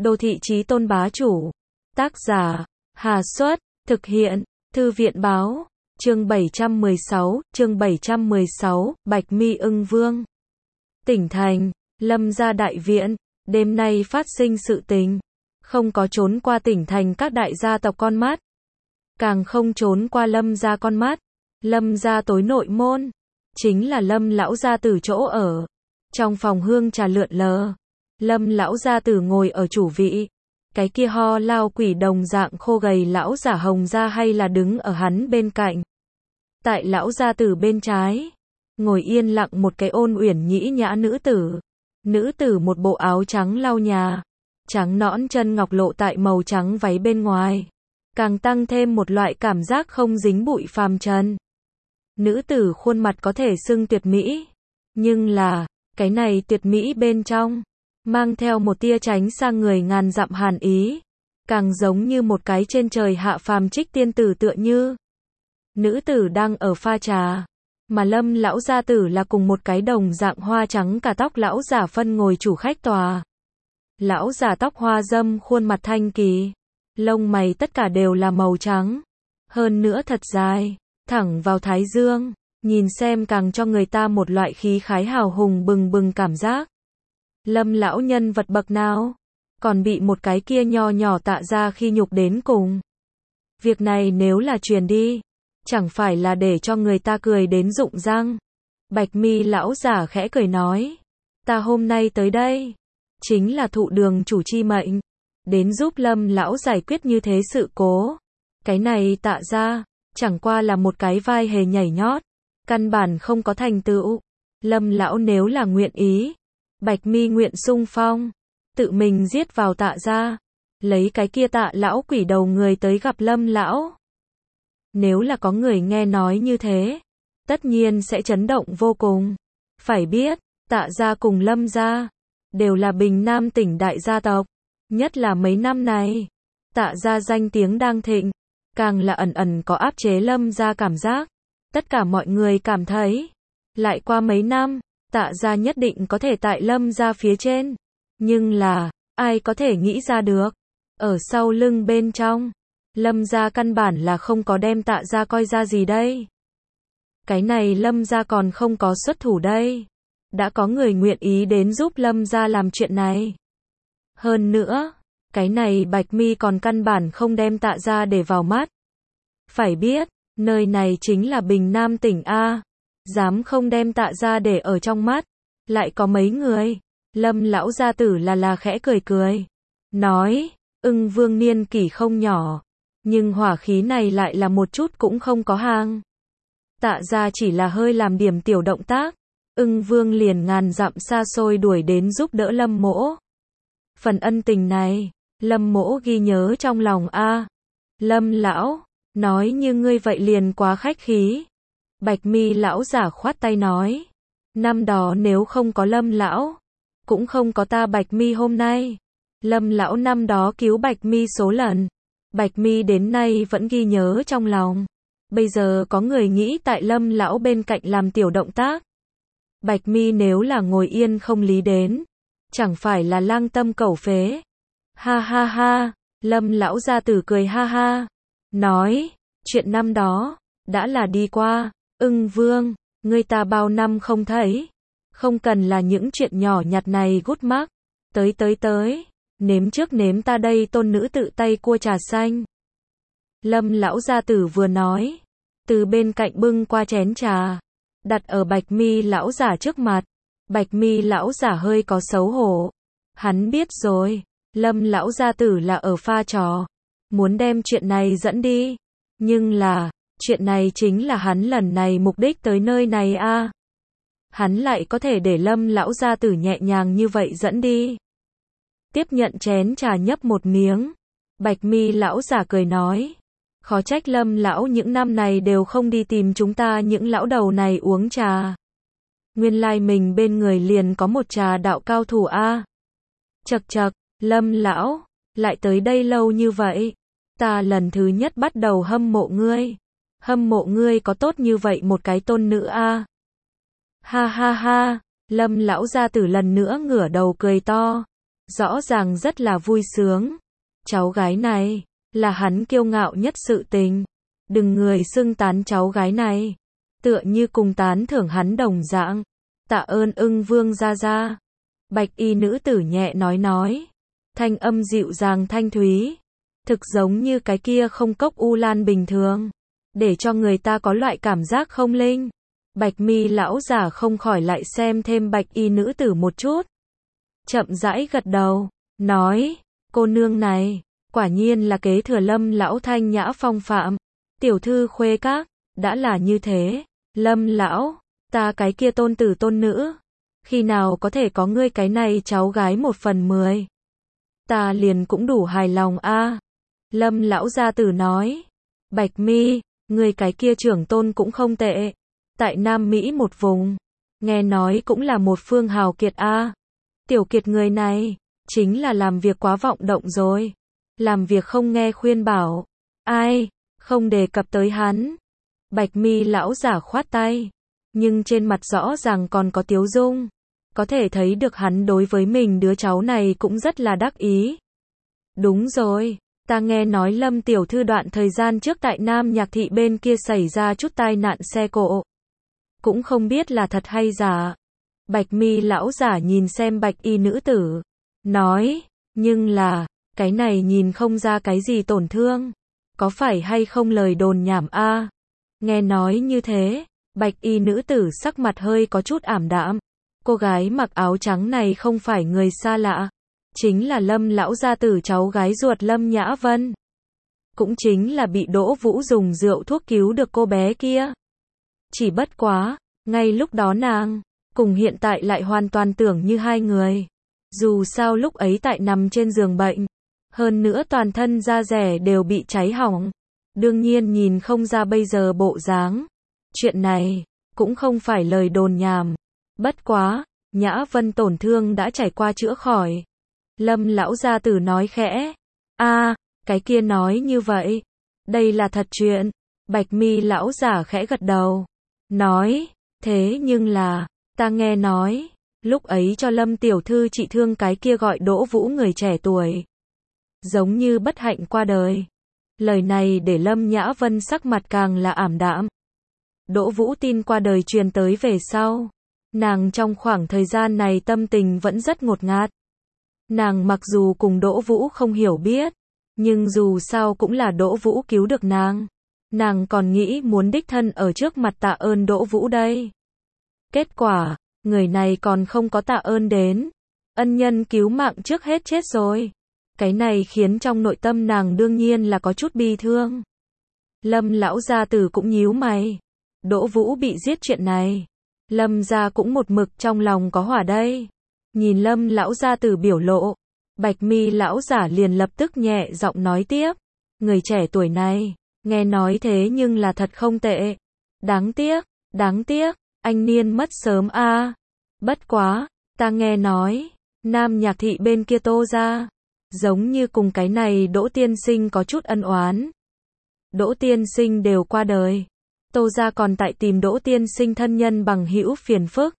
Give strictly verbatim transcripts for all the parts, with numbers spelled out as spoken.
Đô thị chí tôn bá chủ. Tác giả, Hà Xuất, thực hiện, Thư viện báo, chương bảy trăm mười sáu, chương bảy trăm mười sáu, Bạch Mi ưng vương. Tỉnh thành, Lâm gia đại viện, đêm nay phát sinh sự tình, không có trốn qua tỉnh thành các đại gia tộc con mắt, càng không trốn qua Lâm gia con mắt. Lâm gia tối nội môn, chính là Lâm lão gia tử chỗ ở. Trong phòng hương trà lượn lờ, Lâm lão gia tử ngồi ở chủ vị. Cái kia ho lao quỷ đồng dạng khô gầy lão giả Hồng gia hay là đứng ở hắn bên cạnh. Tại lão gia tử bên trái, ngồi yên lặng một cái ôn uyển nhĩ nhã nữ tử. Nữ tử một bộ áo trắng lau nhà, trắng nõn chân ngọc lộ tại màu trắng váy bên ngoài, càng tăng thêm một loại cảm giác không dính bụi phàm trần. Nữ tử khuôn mặt có thể xưng tuyệt mỹ, nhưng là, cái này tuyệt mỹ bên trong, mang theo một tia tránh sang người ngàn dặm hàn ý, càng giống như một cái trên trời hạ phàm trích tiên tử tựa như. Nữ tử đang ở pha trà, mà Lâm lão gia tử là cùng một cái đồng dạng hoa trắng cả tóc lão giả phân ngồi chủ khách tòa. Lão giả tóc hoa dâm, khuôn mặt thanh kỳ, lông mày tất cả đều là màu trắng, hơn nữa thật dài, thẳng vào thái dương, nhìn xem càng cho người ta một loại khí khái hào hùng bừng bừng cảm giác. Lâm lão nhân vật bậc nào, còn bị một cái kia nho nhỏ Tạ gia khi nhục đến cùng. Việc này nếu là truyền đi, chẳng phải là để cho người ta cười đến rụng răng. Bạch Mi lão giả khẽ cười nói, ta hôm nay tới đây, chính là thụ đường chủ chi mệnh, đến giúp Lâm lão giải quyết như thế sự cố. Cái này Tạ gia, chẳng qua là một cái vai hề nhảy nhót, căn bản không có thành tựu. Lâm lão nếu là nguyện ý, Bạch Mi nguyện xung phong, tự mình giết vào Tạ gia, lấy cái kia Tạ lão quỷ đầu người tới gặp Lâm lão. Nếu là có người nghe nói như thế, tất nhiên sẽ chấn động vô cùng. Phải biết, Tạ gia cùng Lâm gia đều là Bình Nam tỉnh đại gia tộc, nhất là mấy năm này, Tạ gia danh tiếng đang thịnh, càng là ẩn ẩn có áp chế Lâm gia cảm giác. Tất cả mọi người cảm thấy, lại qua mấy năm, Tạ gia nhất định có thể tại Lâm gia phía trên. Nhưng là, ai có thể nghĩ ra được, ở sau lưng bên trong, Lâm gia căn bản là không có đem Tạ gia coi ra gì đây. Cái này Lâm gia còn không có xuất thủ đây, đã có người nguyện ý đến giúp Lâm gia làm chuyện này. Hơn nữa, cái này Bạch Mi còn căn bản không đem Tạ gia để vào mắt. Phải biết, nơi này chính là Bình Nam tỉnh A, dám không đem Tạ gia để ở trong mắt, lại có mấy người. Lâm lão gia tử là là khẽ cười cười, nói, ưng vương niên kỷ không nhỏ, nhưng hỏa khí này lại là một chút cũng không có hàng. Tạ gia chỉ là hơi làm điểm tiểu động tác, ưng vương liền ngàn dặm xa xôi đuổi đến giúp đỡ Lâm mỗ. Phần ân tình này, Lâm mỗ ghi nhớ trong lòng a. Lâm lão, nói như ngươi vậy liền quá khách khí. Bạch Mi lão giả khoát tay nói, năm đó nếu không có Lâm lão, cũng không có ta Bạch Mi hôm nay. Lâm lão năm đó cứu Bạch Mi số lần, Bạch Mi đến nay vẫn ghi nhớ trong lòng. Bây giờ có người nghĩ tại Lâm lão bên cạnh làm tiểu động tác, Bạch Mi nếu là ngồi yên không lý đến, chẳng phải là lang tâm cẩu phế. Ha ha ha, Lâm lão gia tử cười ha ha, nói, chuyện năm đó đã là đi qua. Ưng vương, ngươi ta bao năm không thấy, không cần là những chuyện nhỏ nhặt này gút mắc. Tới tới tới, nếm trước nếm ta đây tôn nữ tự tay cua trà xanh. Lâm lão gia tử vừa nói, từ bên cạnh bưng qua chén trà, đặt ở Bạch Mi lão giả trước mặt. Bạch Mi lão giả hơi có xấu hổ, hắn biết rồi, Lâm lão gia tử là ở pha trò, muốn đem chuyện này dẫn đi, nhưng là, chuyện này chính là hắn lần này mục đích tới nơi này a. À. Hắn lại có thể để Lâm lão gia tử nhẹ nhàng như vậy dẫn đi. Tiếp nhận chén trà nhấp một miếng, Bạch Mi lão giả cười nói, khó trách Lâm lão những năm này đều không đi tìm chúng ta những lão đầu này uống trà. Nguyên lai mình bên người liền có một trà đạo cao thủ a. À. Chậc chậc, Lâm lão, lại tới đây lâu như vậy, ta lần thứ nhất bắt đầu hâm mộ ngươi. Hâm mộ ngươi có tốt như vậy một cái tôn nữ a. À. Ha ha ha, Lâm lão gia tử lần nữa ngửa đầu cười to, rõ ràng rất là vui sướng. Cháu gái này, là hắn kiêu ngạo nhất sự tình. Đừng người xưng tán cháu gái này. Tựa như cùng tán thưởng hắn đồng dạng. Tạ ơn Ưng Vương gia gia. Bạch y nữ tử nhẹ nói nói. Thanh âm dịu dàng thanh thúy. Thực giống như cái kia không cốc u lan bình thường. Để cho người ta có loại cảm giác không linh. Bạch mi lão giả không khỏi lại xem thêm bạch y nữ tử một chút. Chậm rãi gật đầu. Nói. Cô nương này. Quả nhiên là kế thừa Lâm lão thanh nhã phong phạm. Tiểu thư khuê các. Đã là như thế. Lâm lão. Ta cái kia tôn tử tôn nữ. Khi nào có thể có ngươi cái này cháu gái một phần mười. Ta liền cũng đủ hài lòng a. Lâm lão gia tử nói. Bạch mi. Ngươi cái kia trưởng tôn cũng không tệ. Tại Nam Mỹ một vùng. Nghe nói cũng là một phương hào kiệt a. Tiểu kiệt người này. Chính là làm việc quá vọng động rồi. Làm việc không nghe khuyên bảo. Ai. Không đề cập tới hắn. Bạch mi lão giả khoát tay. Nhưng trên mặt rõ ràng còn có tiếu dung. Có thể thấy được hắn đối với mình đứa cháu này cũng rất là đắc ý. Đúng rồi. Ta nghe nói Lâm tiểu thư đoạn thời gian trước tại Nam Nhạc Thị bên kia xảy ra chút tai nạn xe cộ. Cũng không biết là thật hay giả. Bạch mi lão giả nhìn xem bạch y nữ tử. Nói. Nhưng là. Cái này nhìn không ra cái gì tổn thương. Có phải hay không lời đồn nhảm a? Nghe nói như thế. Bạch y nữ tử sắc mặt hơi có chút ảm đạm. Cô gái mặc áo trắng này không phải người xa lạ. Chính là Lâm lão gia tử cháu gái ruột Lâm Nhã Vân. Cũng chính là bị Đỗ Vũ dùng rượu thuốc cứu được cô bé kia. Chỉ bất quá, ngay lúc đó nàng, cùng hiện tại lại hoàn toàn tưởng như hai người. Dù sao lúc ấy tại nằm trên giường bệnh. Hơn nữa toàn thân da rẻ đều bị cháy hỏng. Đương nhiên nhìn không ra bây giờ bộ dáng. Chuyện này, cũng không phải lời đồn nhảm. Bất quá, Nhã Vân tổn thương đã trải qua chữa khỏi. Lâm lão gia tử nói khẽ. A, cái kia nói như vậy. Đây là thật chuyện. Bạch mi lão giả khẽ gật đầu. Nói, thế nhưng là, ta nghe nói, lúc ấy cho Lâm tiểu thư trị thương cái kia gọi Đỗ Vũ người trẻ tuổi. Giống như bất hạnh qua đời. Lời này để Lâm Nhã Vân sắc mặt càng là ảm đạm. Đỗ Vũ tin qua đời truyền tới về sau. Nàng trong khoảng thời gian này tâm tình vẫn rất ngột ngạt. Nàng mặc dù cùng Đỗ Vũ không hiểu biết, nhưng dù sao cũng là Đỗ Vũ cứu được nàng. Nàng còn nghĩ muốn đích thân ở trước mặt tạ ơn Đỗ Vũ đây. Kết quả, người này còn không có tạ ơn đến. Ân nhân cứu mạng trước hết chết rồi. Cái này khiến trong nội tâm nàng đương nhiên là có chút bi thương. Lâm lão gia tử cũng nhíu mày. Đỗ Vũ bị giết chuyện này. Lâm gia cũng một mực trong lòng có hỏa đây. Nhìn Lâm lão gia tử biểu lộ. Bạch mi lão giả liền lập tức nhẹ giọng nói tiếp. Người trẻ tuổi này, nghe nói thế nhưng là thật không tệ. Đáng tiếc, đáng tiếc, anh niên mất sớm a. À. Bất quá, ta nghe nói, Nam Nhạc Thị bên kia Tô gia, giống như cùng cái này Đỗ tiên sinh có chút ân oán. Đỗ tiên sinh đều qua đời. Tô gia còn tại tìm Đỗ tiên sinh thân nhân bằng hữu phiền phức.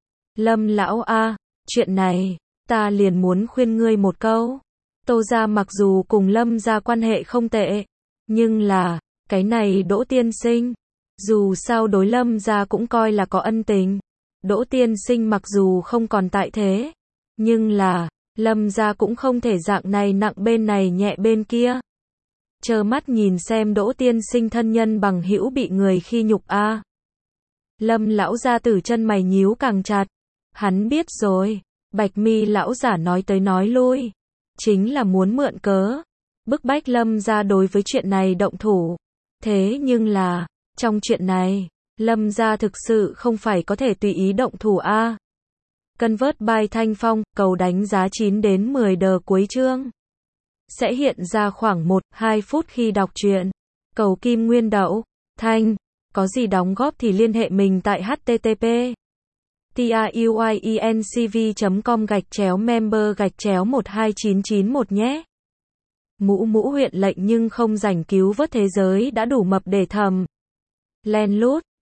Lâm lão a, chuyện này, ta liền muốn khuyên ngươi một câu. Tô gia mặc dù cùng Lâm gia quan hệ không tệ, nhưng là, cái này Đỗ tiên sinh, dù sao đối Lâm gia cũng coi là có ân tình. Đỗ tiên sinh mặc dù không còn tại thế, nhưng là, Lâm gia cũng không thể dạng này nặng bên này nhẹ bên kia. Chờ mắt nhìn xem Đỗ tiên sinh thân nhân bằng hữu bị người khi nhục a. À. Lâm lão gia tử chân mày nhíu càng chặt. Hắn biết rồi. Bạch mi lão giả nói tới nói lui. Chính là muốn mượn cớ. Bức bách Lâm gia đối với chuyện này động thủ. Thế nhưng là, trong chuyện này, Lâm gia thực sự không phải có thể tùy ý động thủ a. À. Convert by Thanh Phong, cầu đánh giá chín đến mười đờ cuối chương. Sẽ hiện ra khoảng một đến hai phút khi đọc truyện. Cầu Kim Nguyên Đậu, Thanh, có gì đóng góp thì liên hệ mình tại http truyencv chấm com gạch chéo member gạch chéo một hai chín chín một nhé. Mũ mũ huyện lệnh nhưng không rảnh cứu vớt thế giới đã đủ mập để thầm. Len lút.